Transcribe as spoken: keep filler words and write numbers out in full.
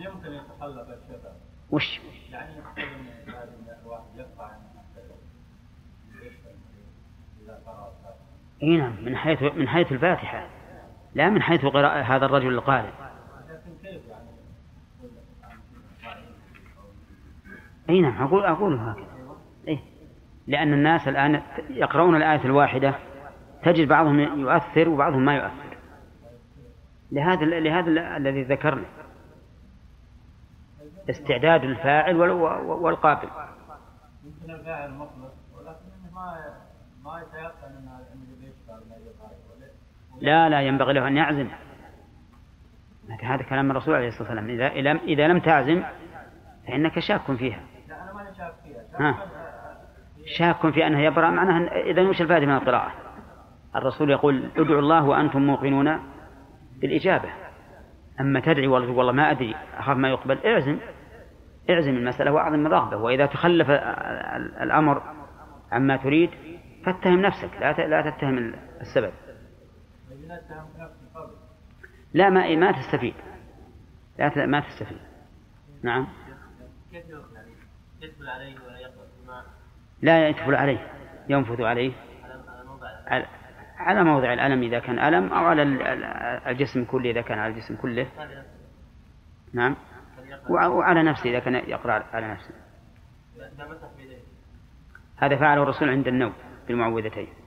يمكن يتخلف الشباب. وش؟ يعني يقول إن هذا الواحد يقطع إذا قرأ. إيه نعم، من حيث من حيث الفاتحة، لا من حيث قراءة هذا الرجل القارئ. لكن كيف يعني؟ أي نعم، أقول أقول هكذا. إيه، لأن الناس الآن يقرؤون الآية الواحدة، تجد بعضهم يؤثر وبعضهم ما يؤثر، لهذا لهذا الذي ذكرنا، استعداد الفاعل والقابل. يمكن الفاعل مطلق ولكن ما ما يتيقن أن الذي بيشتغل ما يقرأ. لا لا، ينبغي له أن يعزم. هذا كلام الرسول عليه الصلاة والسلام، إذا إذا لم تعزم فإنك شاك فيها. لا أنا ما شاك فيها. ها. شاك في أنه يبرأ، معناه إذا وش الفائدة من القراءة؟ الرسول يقول ادعوا الله وأنتم موقنون بالإجابة. أما تدعي والله ما أدري أخاف ما يقبل، اعزم اعزم المسألة وأعظم الرغبة. وإذا تخلف الأمر عما تريد فاتهم نفسك، لا لا تتهم السبب. لا ما ما تستفيد، لا ما تستفيد. نعم. كيف يدخل عليه ولا يقرأ الماء؟ لا يدخل عليه، ينفذ عليه على, على موضع الألم إذا كان ألم، أو على الجسم كله إذا كان على الجسم كله. نعم. وعلى نفسه إذا كان يقرأ على نفسه. هذا فعله الرسول عند النوم بالمعوذتين.